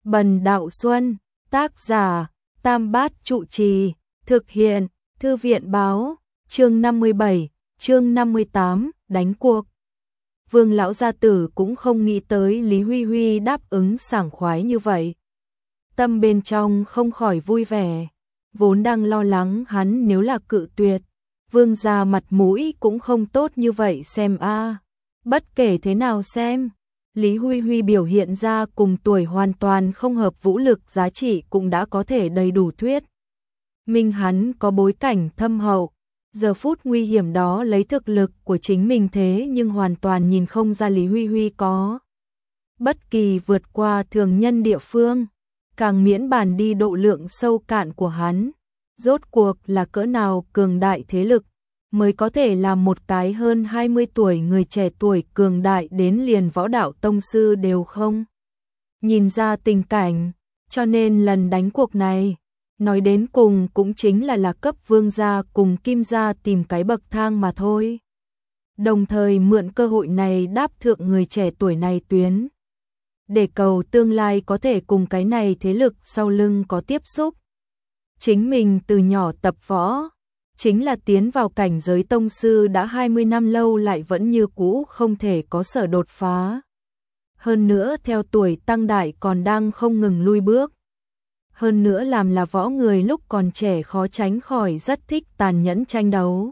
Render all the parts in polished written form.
Bần Đạo Xuân, tác giả, Tam Bát Trụ Trì, thực hiện, Thư viện báo, chương 57, chương 58, đánh cuộc. Vương lão gia tử cũng không nghĩ tới Lý Huy Huy đáp ứng sảng khoái như vậy. Tâm bên trong không khỏi vui vẻ, vốn đang lo lắng hắn nếu là cự tuyệt, vương gia mặt mũi cũng không tốt như vậy xem a. Bất kể thế nào xem, Lý Huy Huy biểu hiện ra cùng tuổi hoàn toàn không hợp vũ lực giá trị cũng đã có thể đầy đủ thuyết minh hắn có bối cảnh thâm hậu. Giờ phút nguy hiểm đó lấy thực lực của chính mình thế nhưng hoàn toàn nhìn không ra Lý Huy Huy có bất kỳ vượt qua thường nhân địa phương, càng miễn bàn đi độ lượng sâu cạn của hắn. Rốt cuộc là cỡ nào cường đại thế lực mới có thể làm một cái hơn 20 tuổi người trẻ tuổi cường đại đến liền võ đạo tông sư đều không nhìn ra tình cảnh, cho nên lần đánh cuộc này nói đến cùng cũng chính là cấp vương gia cùng kim gia tìm cái bậc thang mà thôi. Đồng thời mượn cơ hội này đáp thượng người trẻ tuổi này tuyến, để cầu tương lai có thể cùng cái này thế lực sau lưng có tiếp xúc. Chính mình từ nhỏ tập võ, chính là tiến vào cảnh giới tông sư đã 20 năm lâu lại vẫn như cũ không thể có sở đột phá. Hơn nữa theo tuổi tăng đại còn đang không ngừng lui bước. Hơn nữa làm là võ người lúc còn trẻ khó tránh khỏi rất thích tàn nhẫn tranh đấu.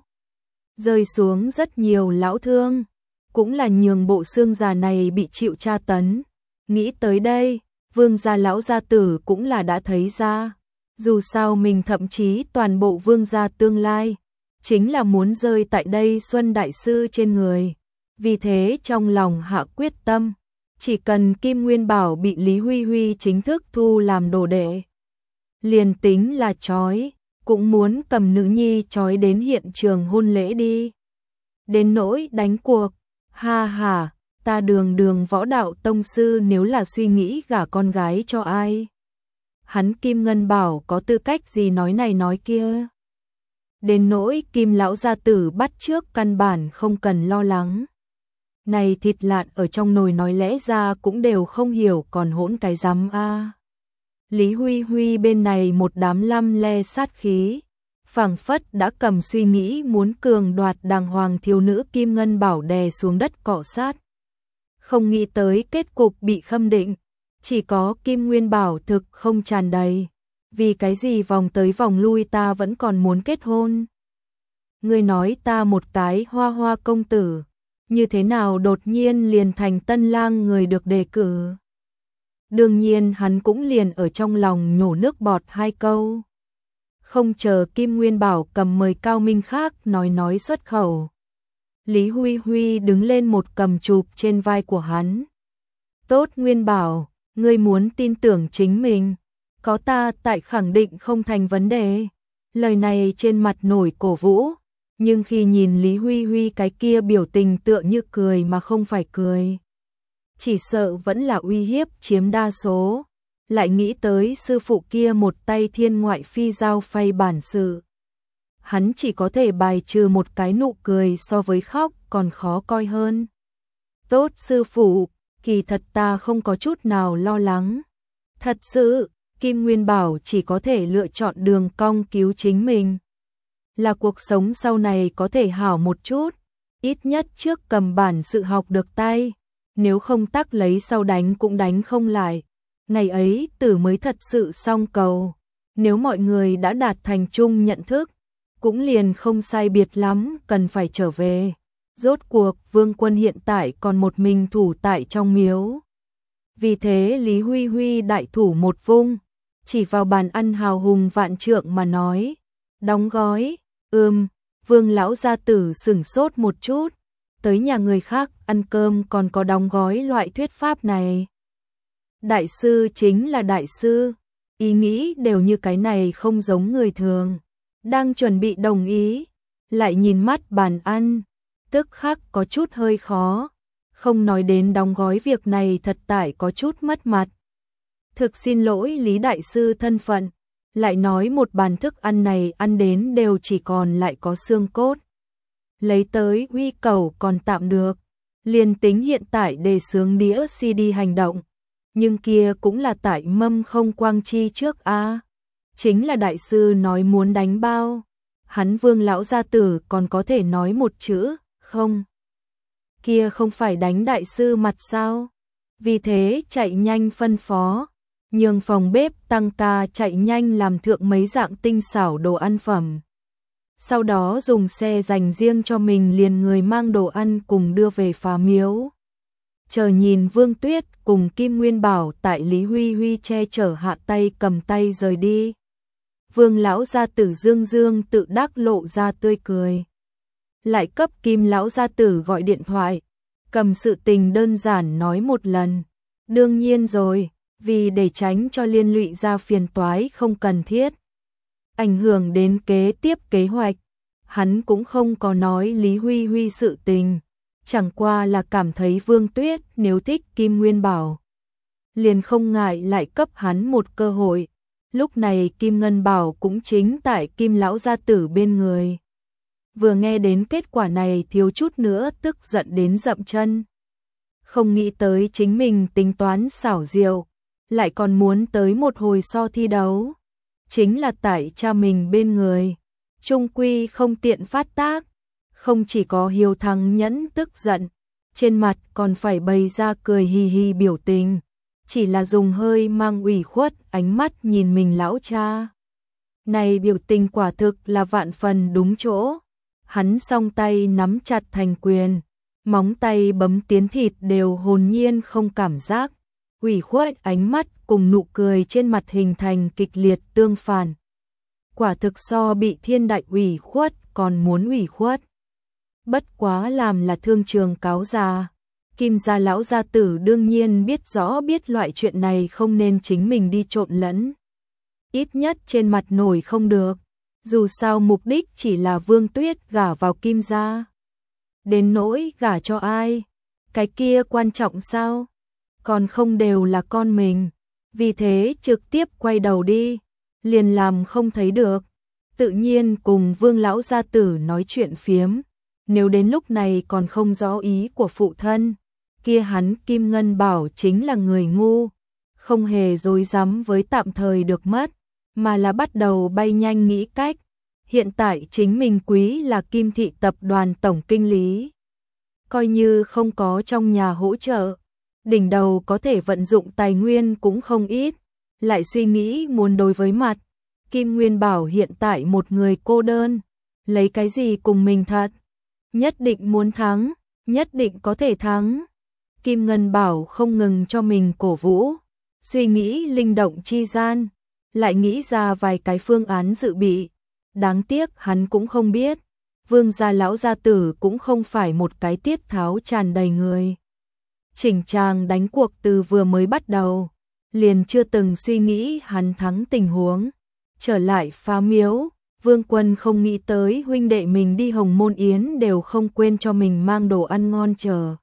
Rơi xuống rất nhiều lão thương, cũng là nhường bộ xương già này bị chịu tra tấn. Nghĩ tới đây, vương gia lão gia tử cũng là đã thấy ra. Dù sao mình thậm chí toàn bộ vương gia tương lai, chính là muốn rơi tại đây Xuân Đại Sư trên người. Vì thế trong lòng hạ quyết tâm, chỉ cần Kim Nguyên Bảo bị Lý Huy Huy chính thức thu làm đồ đệ, liền tính là trói, cũng muốn cầm nữ nhi trói đến hiện trường hôn lễ đi. Đến nỗi đánh cuộc, ha ha, ta đường võ đạo tông sư nếu là suy nghĩ gả con gái cho ai. Hắn Kim Ngân Bảo có tư cách gì nói này nói kia. Đến nỗi Kim lão gia tử bắt trước căn bản không cần lo lắng. Này thịt lạn ở trong nồi nói lẽ ra cũng đều không hiểu còn hỗn cái rắm a. Lý Huy Huy bên này một đám lăm le sát khí, phảng phất đã cầm suy nghĩ muốn cường đoạt đàng hoàng thiếu nữ Kim Ngân Bảo đè xuống đất cọ sát. Không nghĩ tới kết cục bị khâm định, chỉ có Kim Nguyên Bảo thực không tràn đầy. Vì cái gì vòng tới vòng lui ta vẫn còn muốn kết hôn. Ngươi nói ta một cái hoa hoa công tử, như thế nào đột nhiên liền thành tân lang người được đề cử. Đương nhiên hắn cũng liền ở trong lòng nhổ nước bọt hai câu. Không chờ Kim Nguyên Bảo cầm mời cao minh khác nói xuất khẩu. Lý Huy Huy đứng lên một cầm chụp trên vai của hắn. Tốt Nguyên Bảo, ngươi muốn tin tưởng chính mình, có ta tại khẳng định không thành vấn đề. Lời này trên mặt nổi cổ vũ, nhưng khi nhìn Lý Huy Huy cái kia biểu tình tựa như cười mà không phải cười, chỉ sợ vẫn là uy hiếp chiếm đa số. Lại nghĩ tới sư phụ kia một tay thiên ngoại phi giao phay bản sự, hắn chỉ có thể bài trừ một cái nụ cười so với khóc còn khó coi hơn. Tốt sư phụ, kỳ thật ta không có chút nào lo lắng. Thật sự, Kim Nguyên Bảo chỉ có thể lựa chọn đường cong cứu chính mình. Là cuộc sống sau này có thể hảo một chút, ít nhất trước cầm bản sự học được tay, nếu không tắc lấy sau đánh cũng đánh không lại. Ngày ấy tử mới thật sự xong cầu, nếu mọi người đã đạt thành chung nhận thức, cũng liền không sai biệt lắm cần phải trở về. Rốt cuộc vương quân hiện tại còn một mình thủ tại trong miếu. Vì thế Lý Huy Huy đại thủ một vung, chỉ vào bàn ăn hào hùng vạn trượng mà nói, đóng gói. Vương lão gia tử sửng sốt một chút, tới nhà người khác ăn cơm còn có đóng gói loại thuyết pháp này. Đại sư chính là đại sư, ý nghĩ đều như cái này không giống người thường. Đang chuẩn bị đồng ý, lại nhìn mắt bàn ăn, tức khắc có chút hơi khó. Không nói đến đóng gói việc này thật tại có chút mất mặt. Thực xin lỗi Lý đại sư thân phận, lại nói một bàn thức ăn này ăn đến đều chỉ còn lại có xương cốt. Lấy tới uy cầu còn tạm được, liền tính hiện tại đề xướng đĩa CD hành động, Nhưng kia cũng là tại Mâm Không Quang chi trước a. Chính là đại sư nói muốn đánh bao. Hắn Vương lão gia tử còn có thể nói một chữ, không. Kia không phải đánh đại sư mặt sao? Vì thế chạy nhanh phân phó, nhường phòng bếp tăng ca chạy nhanh làm thượng mấy dạng tinh xảo đồ ăn phẩm. Sau đó dùng xe dành riêng cho mình liền người mang đồ ăn cùng đưa về Phá Miếu. Chờ nhìn Vương Tuyết cùng Kim Nguyên Bảo tại Lý Huy Huy che chở hạ tay cầm tay rời đi. Vương lão gia tử dương dương tự đắc lộ ra tươi cười. Lại cấp Kim lão gia tử gọi điện thoại, cầm sự tình đơn giản nói một lần. Đương nhiên rồi, vì để tránh cho liên lụy ra phiền toái không cần thiết, ảnh hưởng đến kế tiếp kế hoạch, hắn cũng không có nói Lý Huy Huy sự tình, chẳng qua là cảm thấy Vương Tuyết nếu thích Kim Nguyên Bảo, liền không ngại lại cấp hắn một cơ hội. Lúc này Kim Ngân Bảo cũng chính tại Kim lão gia tử bên người. Vừa nghe đến kết quả này thiếu chút nữa tức giận đến dậm chân. Không nghĩ tới chính mình tính toán xảo diệu, lại còn muốn tới một hồi so thi đấu. Chính là tại cha mình bên người, trung quy không tiện phát tác, không chỉ có Hiếu Thắng nhẫn tức giận, trên mặt còn phải bày ra cười hì hì biểu tình, chỉ là dùng hơi mang ủy khuất ánh mắt nhìn mình lão cha. Này biểu tình quả thực là vạn phần đúng chỗ. Hắn song tay nắm chặt thành quyền, móng tay bấm tiến thịt đều hồn nhiên không cảm giác. Ủy khuất ánh mắt cùng nụ cười trên mặt hình thành kịch liệt tương phản. Quả thực so bị thiên đại ủy khuất còn muốn ủy khuất. Bất quá làm là thương trường cáo già. Kim gia lão gia tử đương nhiên biết rõ biết loại chuyện này không nên chính mình đi trộn lẫn. Ít nhất trên mặt nổi không được. Dù sao mục đích chỉ là Vương Tuyết gả vào Kim gia. Đến nỗi gả cho ai, cái kia quan trọng sao? Còn không đều là con mình. Vì thế trực tiếp quay đầu đi, liền làm không thấy được. Tự nhiên cùng Vương lão gia tử nói chuyện phiếm. Nếu đến lúc này còn không rõ ý của phụ thân, kia hắn Kim Ngân Bảo chính là người ngu, không hề dối dám với tạm thời được mất, mà là bắt đầu bay nhanh nghĩ cách. Hiện tại chính mình quý là Kim thị tập đoàn tổng kinh lý. Coi như không có trong nhà hỗ trợ, đỉnh đầu có thể vận dụng tài nguyên cũng không ít, lại suy nghĩ muốn đối với mặt. Kim Nguyên Bảo hiện tại một người cô đơn, lấy cái gì cùng mình thật? Nhất định muốn thắng, nhất định có thể thắng. Kim Ngân Bảo không ngừng cho mình cổ vũ, suy nghĩ linh động chi gian, lại nghĩ ra vài cái phương án dự bị. Đáng tiếc hắn cũng không biết, Vương gia lão gia tử cũng không phải một cái tiết tháo tràn đầy người. Chỉnh trang đánh cuộc từ vừa mới bắt đầu, liền chưa từng suy nghĩ hắn thắng tình huống. Trở lại Phá Miếu, Vương Quân không nghĩ tới huynh đệ mình đi Hồng Môn Yến đều không quên cho mình mang đồ ăn ngon trở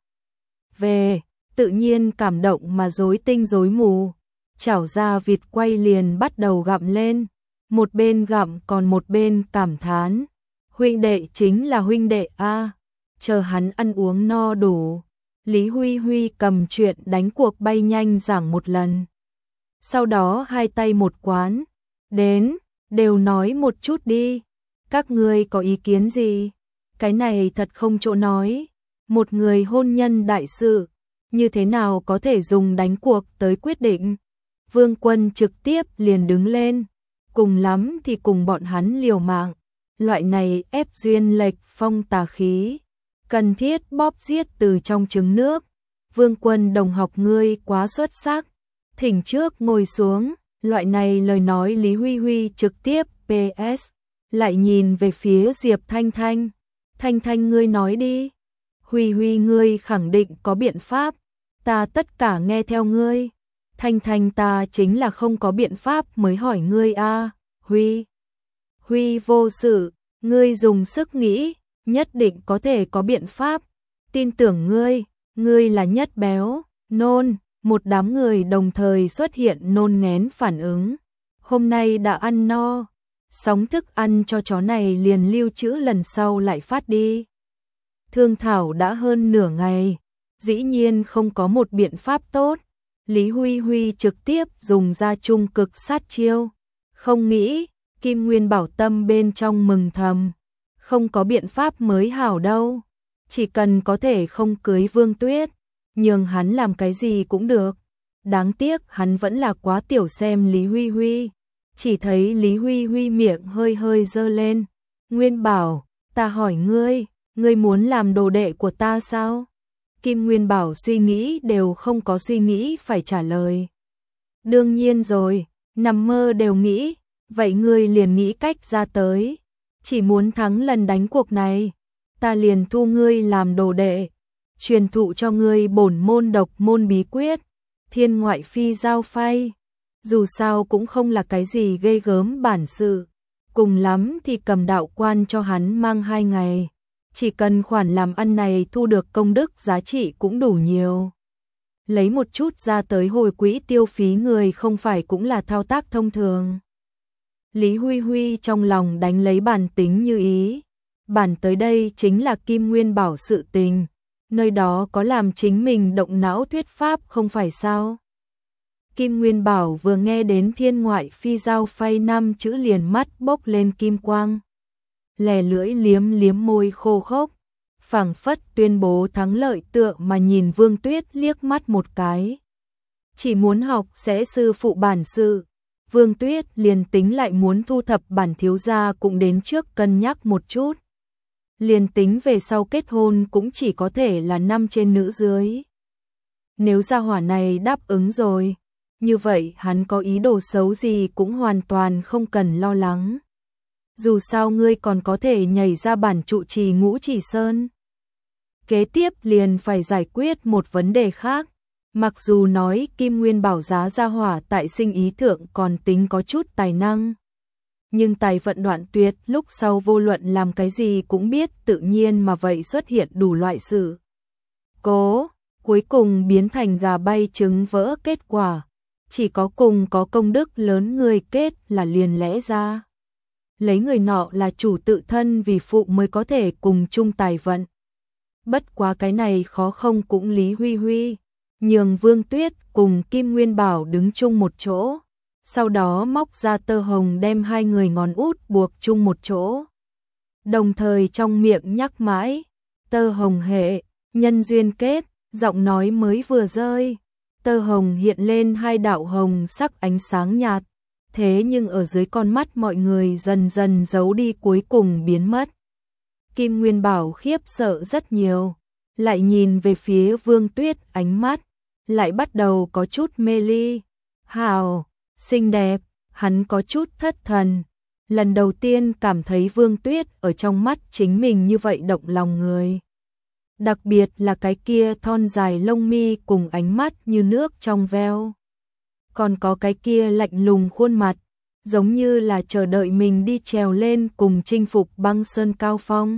về, tự nhiên cảm động mà rối tinh rối mù. Chảo ra vịt quay liền bắt đầu gặm lên, một bên gặm còn một bên cảm thán. Huynh đệ chính là huynh đệ a, chờ hắn ăn uống no đủ. Lý Huy Huy cầm chuyện đánh cuộc bay nhanh giảng một lần. Sau đó hai tay một quán, đến, đều nói một chút đi. Các ngươi có ý kiến gì? Cái này thật không chỗ nói. Một người hôn nhân đại sự, như thế nào có thể dùng đánh cuộc tới quyết định? Vương Quân trực tiếp liền đứng lên, cùng lắm thì cùng bọn hắn liều mạng. Loại này ép duyên lệch phong tà khí, cần thiết bóp giết từ trong trứng nước. Vương Quân đồng học ngươi quá xuất sắc, thỉnh trước ngồi xuống. Loại này lời nói Lý Huy Huy trực tiếp PS, lại nhìn về phía Diệp Thanh Thanh. Thanh Thanh ngươi nói đi. Huy Huy ngươi khẳng định có biện pháp, ta tất cả nghe theo ngươi. Thanh Thanh ta chính là không có biện pháp mới hỏi ngươi a. Huy Huy vô sự, ngươi dùng sức nghĩ, nhất định có thể có biện pháp. Tin tưởng ngươi, ngươi là nhất béo, nôn. Một đám người đồng thời xuất hiện nôn nghén phản ứng. Hôm nay đã ăn no, sóng thức ăn cho chó này liền lưu trữ lần sau lại phát đi. Thương thảo đã hơn nửa ngày, dĩ nhiên không có một biện pháp tốt. Lý Huy Huy trực tiếp dùng ra trung cực sát chiêu. Không nghĩ, Kim Nguyên Bảo tâm bên trong mừng thầm. Không có biện pháp mới hảo đâu. Chỉ cần có thể không cưới Vương Tuyết, nhường hắn làm cái gì cũng được. Đáng tiếc hắn vẫn là quá tiểu xem Lý Huy Huy. Chỉ thấy Lý Huy Huy miệng hơi hơi dơ lên. Nguyên Bảo, ta hỏi ngươi, ngươi muốn làm đồ đệ của ta sao? Kim Nguyên Bảo suy nghĩ đều không có suy nghĩ phải trả lời. Đương nhiên rồi, nằm mơ đều nghĩ, vậy ngươi liền nghĩ cách ra tới. Chỉ muốn thắng lần đánh cuộc này, ta liền thu ngươi làm đồ đệ, truyền thụ cho ngươi bổn môn độc môn bí quyết, thiên ngoại phi giao phay. Dù sao cũng không là cái gì ghê gớm bản sự, cùng lắm thì cầm đạo quan cho hắn mang 2 ngày. Chỉ cần khoản làm ăn này thu được công đức giá trị cũng đủ nhiều. Lấy một chút ra tới hồi quỹ tiêu phí người không phải cũng là thao tác thông thường. Lý Huy Huy trong lòng đánh lấy bản tính như ý. Bản tới đây chính là Kim Nguyên Bảo sự tình. Nơi đó có làm chính mình động não thuyết pháp không phải sao. Kim Nguyên Bảo vừa nghe đến thiên ngoại phi giao phay 5 chữ liền mắt bốc lên kim quang. Lè lưỡi liếm liếm môi khô khốc, phảng phất tuyên bố thắng lợi tựa mà nhìn Vương Tuyết liếc mắt một cái. Chỉ muốn học sẽ sư phụ bản sự, Vương Tuyết liền tính lại muốn thu thập bản thiếu gia cũng đến trước cân nhắc một chút. Liền tính về sau kết hôn cũng chỉ có thể là 5 trên nữ dưới. Nếu gia hỏa này đáp ứng rồi, như vậy hắn có ý đồ xấu gì cũng hoàn toàn không cần lo lắng. Dù sao ngươi còn có thể nhảy ra bản trụ trì Ngũ Chỉ Sơn. Kế tiếp liền phải giải quyết một vấn đề khác. Mặc dù nói Kim Nguyên Bảo giá gia hỏa tại sinh ý thượng còn tính có chút tài năng, nhưng tài vận đoạn tuyệt lúc sau vô luận làm cái gì cũng biết tự nhiên mà vậy xuất hiện đủ loại sự cố, cuối cùng biến thành gà bay trứng vỡ kết quả. Chỉ có cùng có công đức lớn người kết là liền lẽ ra. Lấy người nọ là chủ tự thân vì phụ mới có thể cùng chung tài vận. Bất quá cái này khó không cũng Lý Huy Huy, nhường Vương Tuyết cùng Kim Nguyên Bảo đứng chung một chỗ, sau đó móc ra tơ hồng đem 2 người ngón út buộc chung một chỗ. Đồng thời trong miệng nhắc mãi, tơ hồng hệ, nhân duyên kết, giọng nói mới vừa rơi. Tơ hồng hiện lên 2 đạo hồng sắc ánh sáng nhạt, thế nhưng ở dưới con mắt mọi người dần dần giấu đi cuối cùng biến mất. Kim Nguyên Bảo khiếp sợ rất nhiều, lại nhìn về phía Vương Tuyết ánh mắt, lại bắt đầu có chút mê ly. Hào, xinh đẹp, hắn có chút thất thần. Lần đầu tiên cảm thấy Vương Tuyết ở trong mắt chính mình như vậy động lòng người. Đặc biệt là cái kia thon dài lông mi cùng ánh mắt như nước trong veo. Còn có cái kia lạnh lùng khuôn mặt, giống như là chờ đợi mình đi trèo lên cùng chinh phục băng sơn cao phong.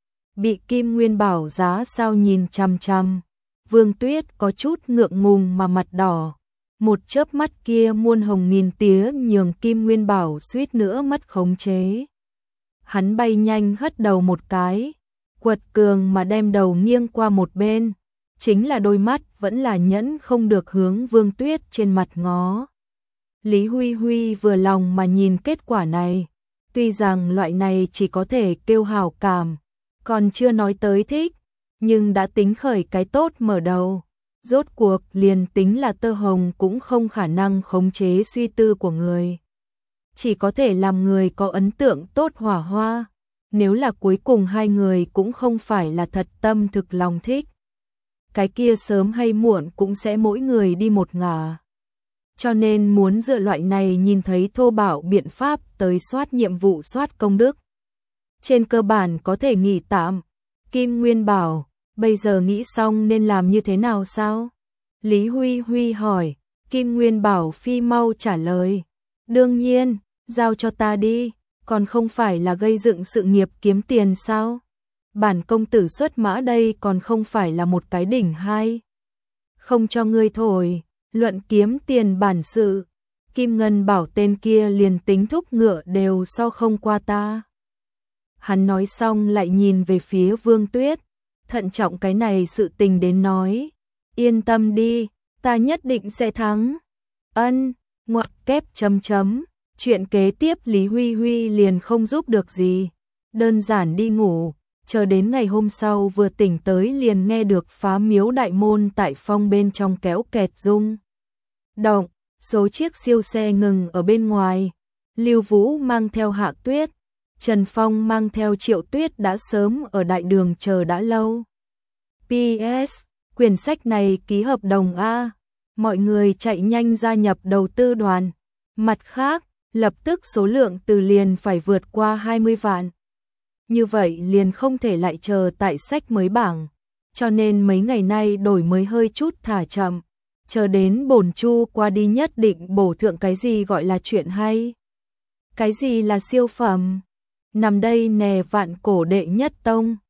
Bị Kim Nguyên Bảo giá sao nhìn chằm chằm, Vương Tuyết có chút ngượng ngùng mà mặt đỏ. Một chớp mắt kia muôn hồng nghìn tía nhường Kim Nguyên Bảo suýt nữa mất khống chế. Hắn bay nhanh hất đầu một cái, quật cường mà đem đầu nghiêng qua một bên, chính là đôi mắt vẫn là nhẫn không được hướng Vương Tuyết trên mặt ngó. Lý Huy Huy vừa lòng mà nhìn kết quả này, tuy rằng loại này chỉ có thể kêu hảo cảm, còn chưa nói tới thích, nhưng đã tính khởi cái tốt mở đầu. Rốt cuộc liền tính là tơ hồng cũng không khả năng khống chế suy tư của người. Chỉ có thể làm người có ấn tượng tốt hỏa hoa. Nếu là cuối cùng 2 người cũng không phải là thật tâm thực lòng thích, cái kia sớm hay muộn cũng sẽ mỗi người đi một ngả. Cho nên muốn dựa loại này nhìn thấy thô bạo biện pháp tới soát nhiệm vụ soát công đức. Trên cơ bản có thể nghỉ tạm. Kim Nguyên Bảo, bây giờ nghĩ xong nên làm như thế nào sao? Lý Huy Huy hỏi. Kim Nguyên Bảo phi mau trả lời. Đương nhiên, giao cho ta đi, còn không phải là gây dựng sự nghiệp kiếm tiền sao? Bản công tử xuất mã đây còn không phải là một cái đỉnh hai. Không cho ngươi thổi, luận kiếm tiền bản sự. Kim Ngân Bảo tên kia liền tính thúc ngựa đều so không qua ta. Hắn nói xong lại nhìn về phía Vương Tuyết, thận trọng cái này sự tình đến nói. Yên tâm đi, Ta nhất định sẽ thắng. Ân, ngoặc kép chấm chấm. Chuyện kế tiếp Lý Huy Huy liền không giúp được gì. Đơn giản đi ngủ, chờ đến ngày hôm sau vừa tỉnh tới liền nghe được phá miếu đại môn tại phong bên trong kéo kẹt rung động, số chiếc siêu xe ngừng ở bên ngoài. Lưu Vũ mang theo Hạ Tuyết, Trần Phong mang theo Triệu Tuyết đã sớm ở đại đường chờ đã lâu. PS, quyển sách này ký hợp đồng A, mọi người chạy nhanh gia nhập đầu tư đoàn. Mặt khác, lập tức số lượng từ liền phải vượt qua 20 vạn. Như vậy liền không thể lại chờ tại sách mới bảng, cho nên mấy ngày nay đổi mới hơi chút thả chậm, chờ đến bổn chu qua đi nhất định bổ thượng cái gì gọi là chuyện hay. Cái gì là siêu phẩm? Nằm đây nè vạn cổ đệ nhất tông.